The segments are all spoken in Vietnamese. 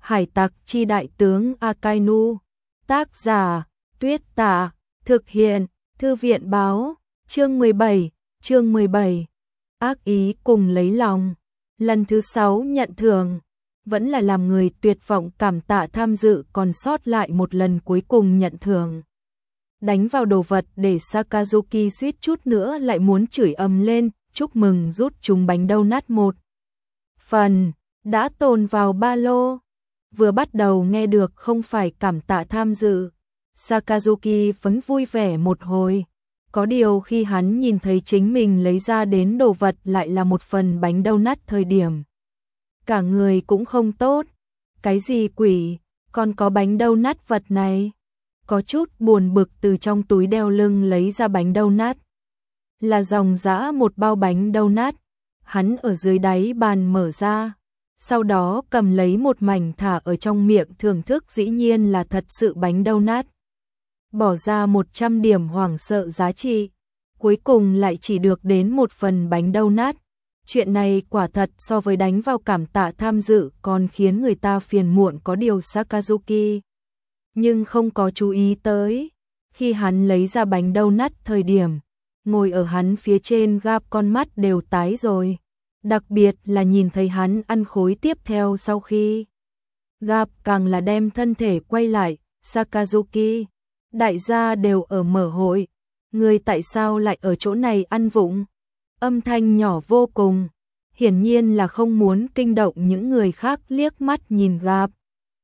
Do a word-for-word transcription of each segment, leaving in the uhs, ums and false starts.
Hải tặc chi đại tướng Akainu. Tác giả, Tuyết Tạ. Thực hiện, Thư viện báo. Chương mười bảy, chương mười bảy. Ác ý cùng lấy lòng. Lần thứ sáu nhận thưởng. Vẫn là làm người tuyệt vọng cảm tạ tham dự còn sót lại một lần cuối cùng nhận thưởng. Đánh vào đồ vật để Sakazuki suýt chút nữa lại muốn chửi ầm lên, chúc mừng rút trúng bánh donut một phần, đã tồn vào ba lô. Vừa bắt đầu nghe được không phải cảm tạ tham dự, Sakazuki vẫn vui vẻ một hồi. Có điều khi hắn nhìn thấy chính mình lấy ra đến đồ vật lại là một phần bánh donut thời điểm, cả người cũng không tốt. Cái gì quỷ, còn có bánh donut vật này? Có chút buồn bực từ trong túi đeo lưng lấy ra bánh donut. Là dòng dã một bao bánh donut. Hắn ở dưới đáy bàn mở ra, sau đó cầm lấy một mảnh thả ở trong miệng thưởng thức, dĩ nhiên là thật sự bánh donut. Bỏ ra một trăm điểm hoảng sợ giá trị, cuối cùng lại chỉ được đến một phần bánh donut. Chuyện này quả thật so với đánh vào cảm tạ tham dự còn khiến người ta phiền muộn. Có điều Sakazuki nhưng không có chú ý tới, khi hắn lấy ra bánh donut thời điểm, ngồi ở hắn phía trên Gap con mắt đều tái rồi, đặc biệt là nhìn thấy hắn ăn khối tiếp theo sau khi Gap càng là đem thân thể quay lại. Sakazuki, đại gia đều ở mở hội, người tại sao lại ở chỗ này ăn vụng? Âm thanh nhỏ vô cùng, hiển nhiên là không muốn kinh động những người khác liếc mắt nhìn Gap.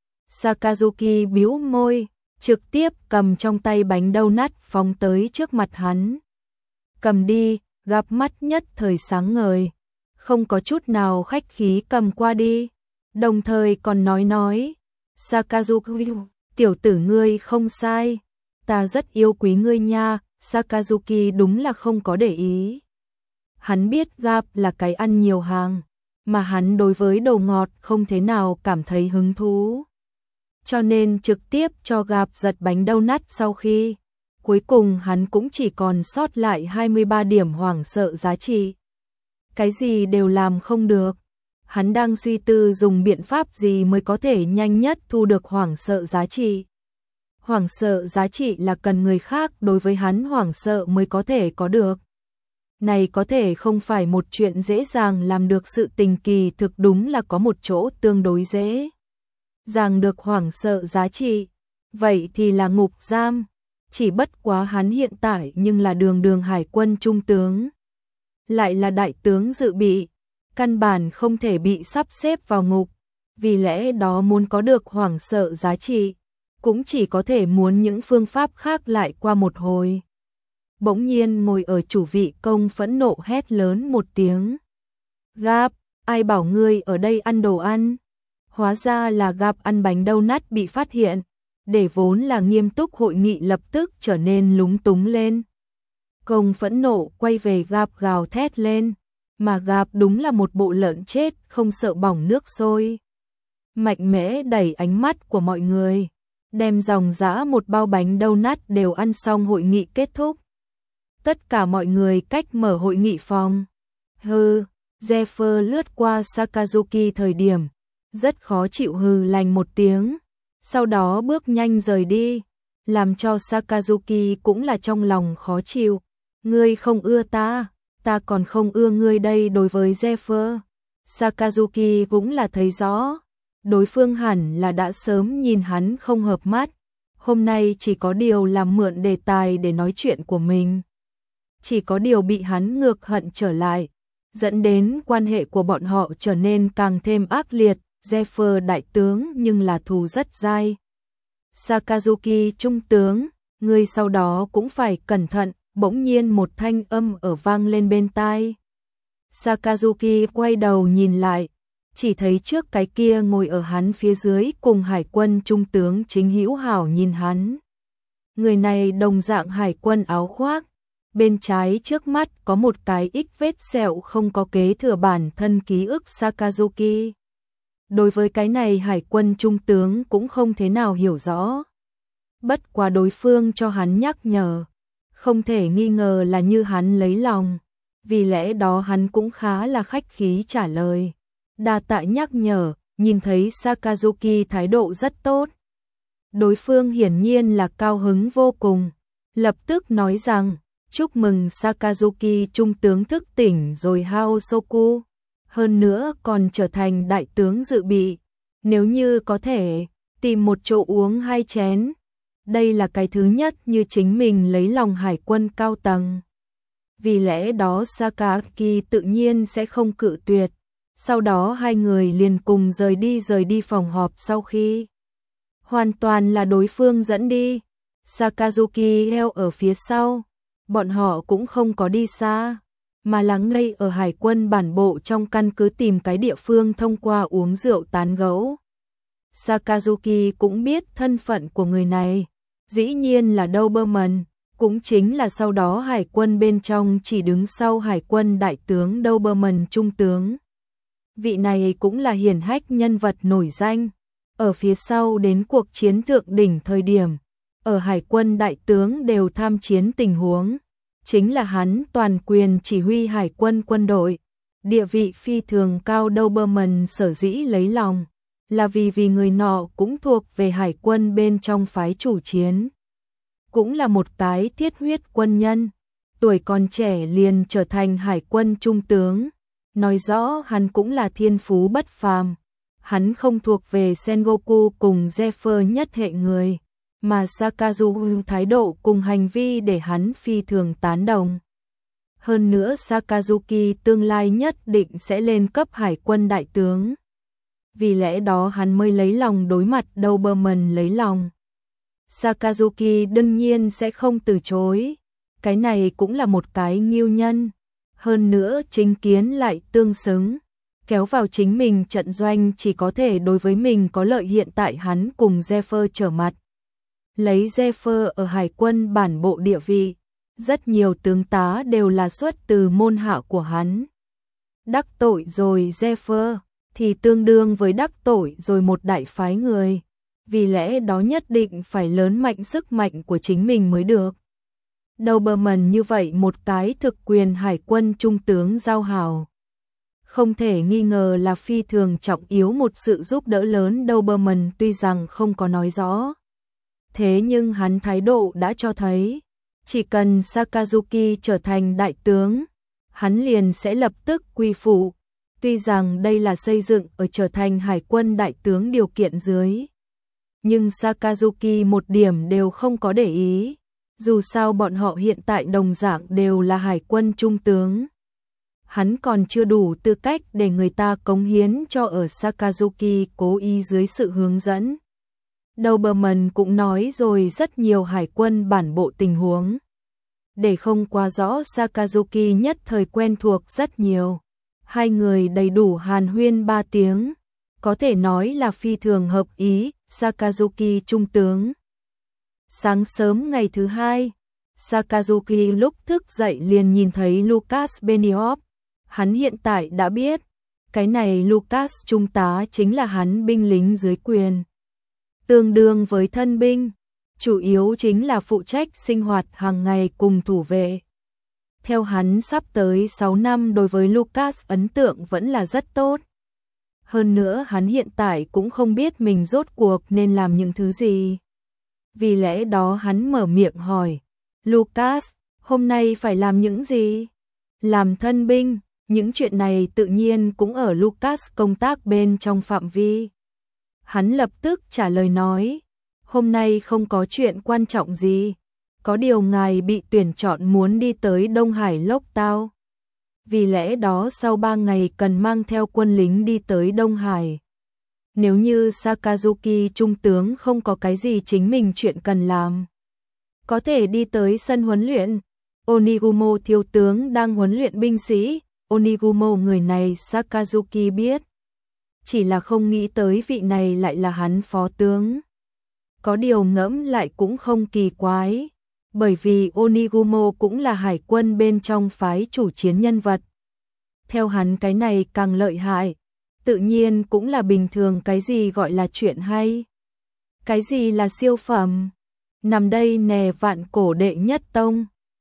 Sakazuki bĩu môi, trực tiếp cầm trong tay bánh donut phóng tới trước mặt hắn. Cầm đi. Gap mắt nhất thời sáng ngời, không có chút nào khách khí cầm qua đi, đồng thời còn nói nói, Sakazuki, tiểu tử ngươi không sai, ta rất yêu quý ngươi nha. Sakazuki đúng là không có để ý. Hắn biết Gap là cái ăn nhiều hàng, mà hắn đối với đồ ngọt không thế nào cảm thấy hứng thú, cho nên trực tiếp cho Gap giật bánh donut. Sau khi cuối cùng hắn cũng chỉ còn sót lại hai mươi ba điểm hoảng sợ giá trị. Cái gì đều làm không được. Hắn đang suy tư dùng biện pháp gì mới có thể nhanh nhất thu được hoảng sợ giá trị. Hoảng sợ giá trị là cần người khác đối với hắn hoảng sợ mới có thể có được. Này có thể không phải một chuyện dễ dàng làm được, sự tình kỳ thực đúng là có một chỗ tương đối dễ dàng được hoảng sợ giá trị. Vậy thì là ngục giam. Chỉ bất quá hắn hiện tại nhưng là đường đường hải quân trung tướng, lại là đại tướng dự bị, căn bản không thể bị sắp xếp vào ngục. Vì lẽ đó muốn có được hoảng sợ giá trị, cũng chỉ có thể muốn những phương pháp khác lại qua một hồi. Bỗng nhiên ngồi ở chủ vị Công phẫn nộ hét lớn một tiếng. Gap, ai bảo ngươi ở đây ăn đồ ăn? Hóa ra là Gap ăn bánh donut bị phát hiện, để vốn là nghiêm túc hội nghị lập tức trở nên lúng túng lên. Công phẫn nộ quay về Gap gào thét lên, mà Gap đúng là một bộ lợn chết không sợ bỏng nước sôi. Mạnh mẽ đẩy ánh mắt của mọi người, đem dòng dã một bao bánh donut đều ăn xong. Hội nghị kết thúc. Tất cả mọi người cách mở hội nghị phòng. Hừ, Zephyr lướt qua Sakazuki thời điểm, rất khó chịu hừ lành một tiếng, sau đó bước nhanh rời đi, làm cho Sakazuki cũng là trong lòng khó chịu. Ngươi không ưa ta, ta còn không ưa ngươi đây. Đối với Zephyr, Sakazuki cũng là thấy rõ, đối phương hẳn là đã sớm nhìn hắn không hợp mắt, hôm nay chỉ có điều làm mượn đề tài để nói chuyện của mình. Chỉ có điều bị hắn ngược hận trở lại, dẫn đến quan hệ của bọn họ trở nên càng thêm ác liệt. Zephyr đại tướng nhưng là thù rất dai. Sakazuki trung tướng, ngươi sau đó cũng phải cẩn thận. Bỗng nhiên một thanh âm ở vang lên bên tai. Sakazuki quay đầu nhìn lại, chỉ thấy trước cái kia ngồi ở hắn phía dưới cùng hải quân trung tướng Chính Hữu Hảo nhìn hắn. Người này đồng dạng hải quân áo khoác, bên trái trước mắt có một cái ít vết sẹo không có kế thừa bản thân ký ức. Sakazuki đối với cái này hải quân trung tướng cũng không thế nào hiểu rõ. Bất quá đối phương cho hắn nhắc nhở, không thể nghi ngờ là như hắn lấy lòng, vì lẽ đó hắn cũng khá là khách khí trả lời. Đa tạ nhắc nhở, nhìn thấy Sakazuki thái độ rất tốt. Đối phương hiển nhiên là cao hứng vô cùng, lập tức nói rằng, chúc mừng Sakazuki trung tướng thức tỉnh rồi Haosoku, hơn nữa còn trở thành đại tướng dự bị, nếu như có thể, tìm một chỗ uống hai chén. Đây là cái thứ nhất như chính mình lấy lòng hải quân cao tầng. Vì lẽ đó Sakaki tự nhiên sẽ không cự tuyệt. Sau đó hai người liền cùng rời đi rời đi phòng họp sau khi hoàn toàn là đối phương dẫn đi. Sakazuki theo ở phía sau, bọn họ cũng không có đi xa, mà là ngay ở hải quân bản bộ trong căn cứ tìm cái địa phương thông qua uống rượu tán gẫu. Sakazuki cũng biết thân phận của người này, dĩ nhiên là Doberman, cũng chính là sau đó hải quân bên trong chỉ đứng sau hải quân đại tướng Doberman trung tướng. Vị này cũng là hiển hách nhân vật nổi danh, ở phía sau đến cuộc chiến thượng đỉnh thời điểm, ở hải quân đại tướng đều tham chiến tình huống, chính là hắn toàn quyền chỉ huy hải quân quân đội, địa vị phi thường cao. Doberman sở dĩ lấy lòng, là vì vì người nọ cũng thuộc về hải quân bên trong phái chủ chiến. Cũng là một cái thiết huyết quân nhân, tuổi còn trẻ liền trở thành hải quân trung tướng, nói rõ hắn cũng là thiên phú bất phàm. Hắn không thuộc về Sengoku cùng Zephyr nhất hệ người, mà Sakazuki thái độ cùng hành vi để hắn phi thường tán đồng. Hơn nữa Sakazuki tương lai nhất định sẽ lên cấp hải quân đại tướng. Vì lẽ đó hắn mới lấy lòng đối mặt Doberman lấy lòng. Sakazuki đương nhiên sẽ không từ chối. Cái này cũng là một cái ngưu nhân. Hơn nữa chính kiến lại tương xứng. Kéo vào chính mình trận doanh chỉ có thể đối với mình có lợi. Hiện tại hắn cùng Zephyr trở mặt. Lấy Zephyr ở hải quân bản bộ địa vị, rất nhiều tướng tá đều là xuất từ môn hạ của hắn. Đắc tội rồi Zephyr thì tương đương với đắc tội rồi một đại phái người, vì lẽ đó nhất định phải lớn mạnh sức mạnh của chính mình mới được. Doberman như vậy một cái thực quyền hải quân trung tướng giao hảo, không thể nghi ngờ là phi thường trọng yếu, một sự giúp đỡ lớn. Doberman tuy rằng không có nói rõ, thế nhưng hắn thái độ đã cho thấy, chỉ cần Sakazuki trở thành đại tướng, hắn liền sẽ lập tức quy phụ. Tuy rằng đây là xây dựng ở trở thành hải quân đại tướng điều kiện dưới, nhưng Sakazuki một điểm đều không có để ý, dù sao bọn họ hiện tại đồng dạng đều là hải quân trung tướng. Hắn còn chưa đủ tư cách để người ta cống hiến cho ở Sakazuki cố ý dưới sự hướng dẫn. Doberman cũng nói rồi rất nhiều hải quân bản bộ tình huống, để không quá rõ Sakazuki nhất thời quen thuộc rất nhiều. Hai người đầy đủ hàn huyên ba tiếng, có thể nói là phi thường hợp ý. Sakazuki trung tướng. Sáng sớm ngày thứ hai, Sakazuki lúc thức dậy liền nhìn thấy Lucas Benioff. Hắn hiện tại đã biết, cái này Lucas trung tá chính là hắn binh lính dưới quyền, tương đương với thân binh, chủ yếu chính là phụ trách sinh hoạt hàng ngày cùng thủ vệ. Theo hắn sắp tới sáu năm đối với Lucas ấn tượng vẫn là rất tốt. Hơn nữa hắn hiện tại cũng không biết mình rốt cuộc nên làm những thứ gì. Vì lẽ đó hắn mở miệng hỏi, Lucas, hôm nay phải làm những gì? Làm thân binh, những chuyện này tự nhiên cũng ở Lucas công tác bên trong phạm vi. Hắn lập tức trả lời nói, hôm nay không có chuyện quan trọng gì. Có điều ngài bị tuyển chọn muốn đi tới Đông Hải Lốc Tao. Vì lẽ đó sau ba ngày cần mang theo quân lính đi tới Đông Hải. Nếu như Sakazuki trung tướng không có cái gì chính mình chuyện cần làm, có thể đi tới sân huấn luyện. Onigumo thiếu tướng đang huấn luyện binh sĩ. Onigumo người này Sakazuki biết, chỉ là không nghĩ tới vị này lại là hắn phó tướng. Có điều ngẫm lại cũng không kỳ quái, bởi vì Onigumo cũng là hải quân bên trong phái chủ chiến nhân vật. Theo hắn cái này càng lợi hại, tự nhiên cũng là bình thường. Cái gì gọi là chuyện hay, cái gì là siêu phẩm, nằm đây nè vạn cổ đệ nhất tông.